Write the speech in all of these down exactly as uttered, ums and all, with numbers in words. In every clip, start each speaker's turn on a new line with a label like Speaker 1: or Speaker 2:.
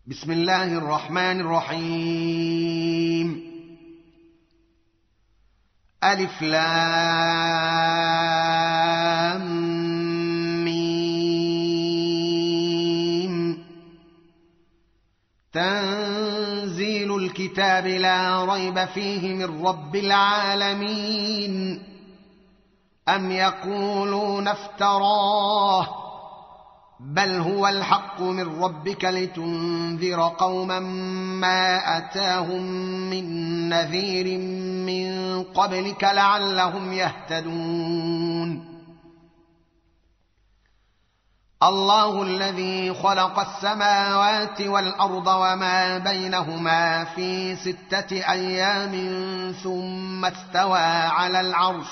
Speaker 1: بسم الله الرحمن الرحيم. ألف لام ميم. تنزيل الكتاب لا ريب فيه من رب العالمين. أم يقولون افتراه بل هو الحق من ربك لتنذر قوما ما أتاهم من نذير من قبلك لعلهم يهتدون. الله الذي خلق السماوات والأرض وما بينهما في ستة أيام ثم استوى على العرش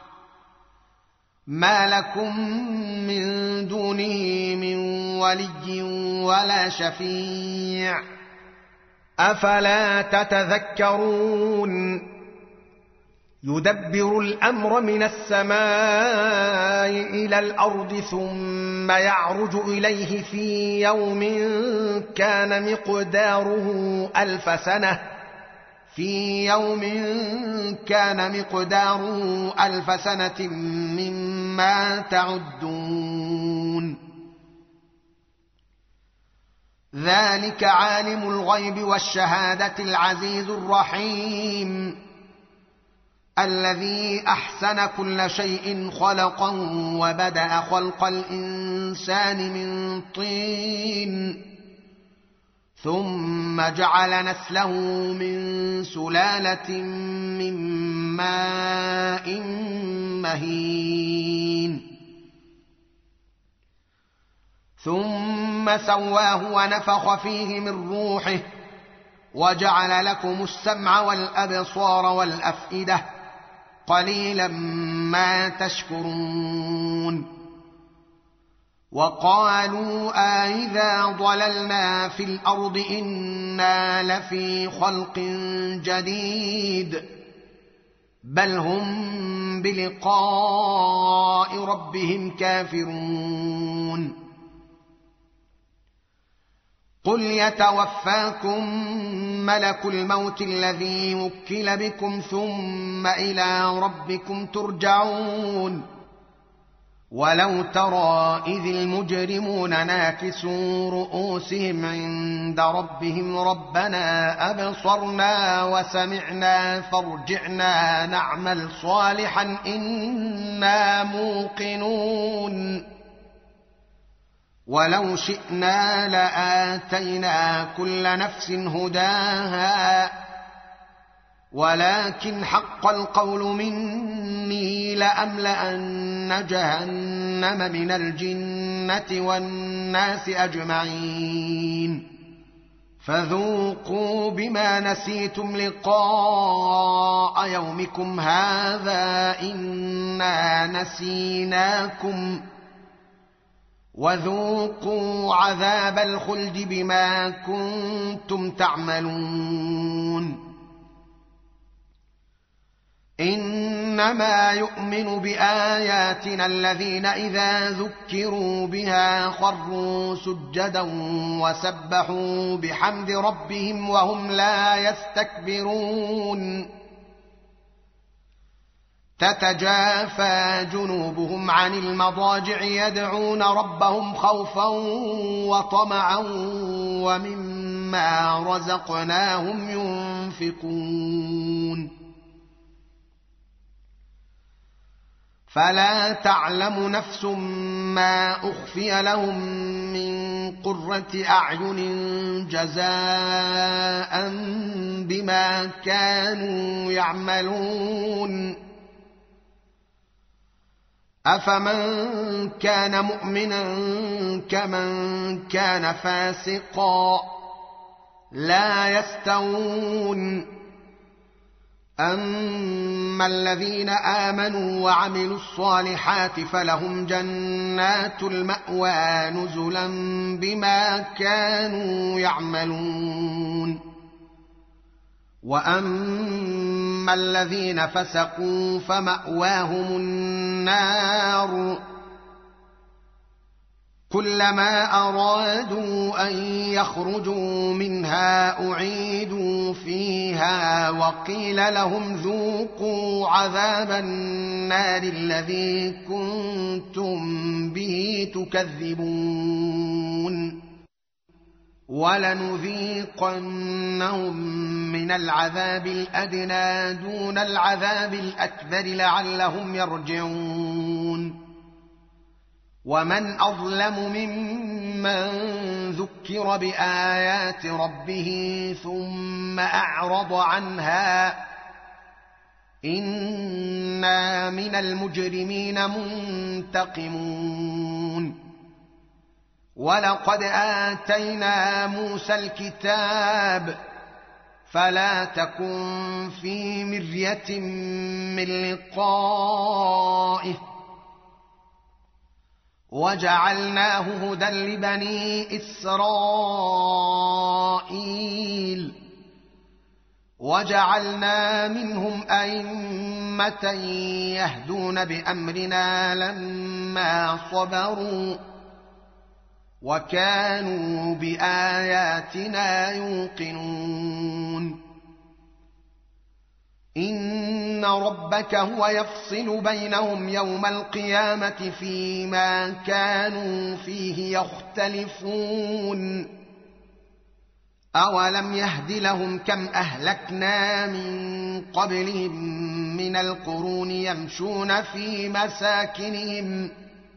Speaker 1: ما لكم من دونه من ولي ولا شفيع أفلا تتذكرون. يدبر الأمر من السماء إلى الأرض ثم يعرج إليه في يوم كان مقداره ألف سنة في يوم كان مقداره ألف سنة مما تعدون. ذلك عالم الغيب والشهادة العزيز الرحيم الذي أحسن كل شيء خلقه وبدأ خلق الإنسان من طين ثم جعل نسله من سلالة من ماء مهين ثم سواه ونفخ فيه من روحه وجعل لكم السمع والأبصار والأفئدة قليلا ما تشكرون. وقالوا أإذا ضللنا في الأرض إنا لفي خلق جديد بل هم بلقاء ربهم كافرون. قل يتوفاكم ملك الموت الذي وكل بكم ثم إلى ربكم ترجعون. ولو ترى إذ المجرمون ناكسوا رؤوسهم عند ربهم ربنا أبصرنا وسمعنا فارجعنا نعمل صالحا إنا موقنون. ولو شئنا لآتينا كل نفس هداها ولكن حق القول مني لأملأن جهنم من الجنة والناس أجمعين فذوقوا بما نسيتم لقاء يومكم هذا إنا نسيناكم وذوقوا عذاب الخلد بما كنتم تعملون. إنما يؤمن بآياتنا الذين إذا ذكروا بها خروا سجدا وسبحوا بحمد ربهم وهم لا يستكبرون. تتجافى جنوبهم عن المضاجع يدعون ربهم خوفا وطمعا ومما رزقناهم ينفقون. فلا تعلم نفس ما أخفي لهم من قرة أعين جزاء بما كانوا يعملون. أفمن كان مؤمنا كمن كان فاسقا لا يستوون. أما الذين آمنوا وعملوا الصالحات فلهم جنات المأوى نزلا بما كانوا يعملون. وأما الذين فسقوا فمأواهم النار كلما أرادوا أن يخرجوا منها أعيدوا فيها وقيل لهم ذوقوا عذاب النار الذي كنتم به تكذبون ولنذيقنهم من العذاب الأدنى دون العذاب الأكبر لعلهم يرجعون ومن أظلم ممن ذكر بآيات ربه ثم أعرض عنها إنا من المجرمين منتقمون ولقد آتينا موسى الكتاب فلا تكن في مرية من لقائه وجعلناه هدى لبني إسرائيل وجعلنا منهم أئمة يهدون بأمرنا لما صبروا وكانوا بآياتنا يوقنون إن ربك هو يفصل بينهم يوم القيامة فيما كانوا فيه يختلفون أولم يهد لهم كم أهلكنا من قبلهم من القرون يمشون في مساكنهم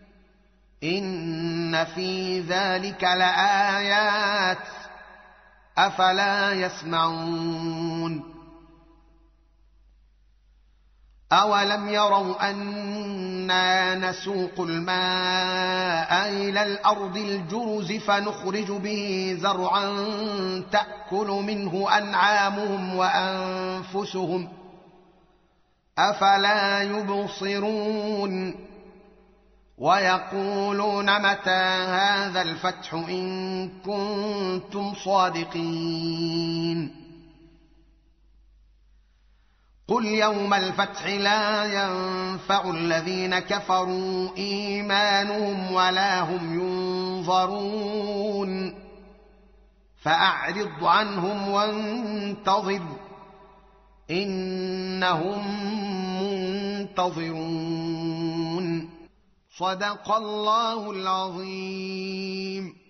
Speaker 1: إن في ذلك لآيات أفلا يسمعون أولم يروا أنا نسوق الماء إلى الأرض الجرز فنخرج به زرعا تأكل منه أنعامهم وأنفسهم أفلا يبصرون ويقولون متى هذا الفتح إن كنتم صادقين قل يوم الفتح لا ينفع الذين كفروا إيمانهم ولا هم ينظرون فأعرض عنهم وانتظر إنهم منتظرون صدق الله العظيم.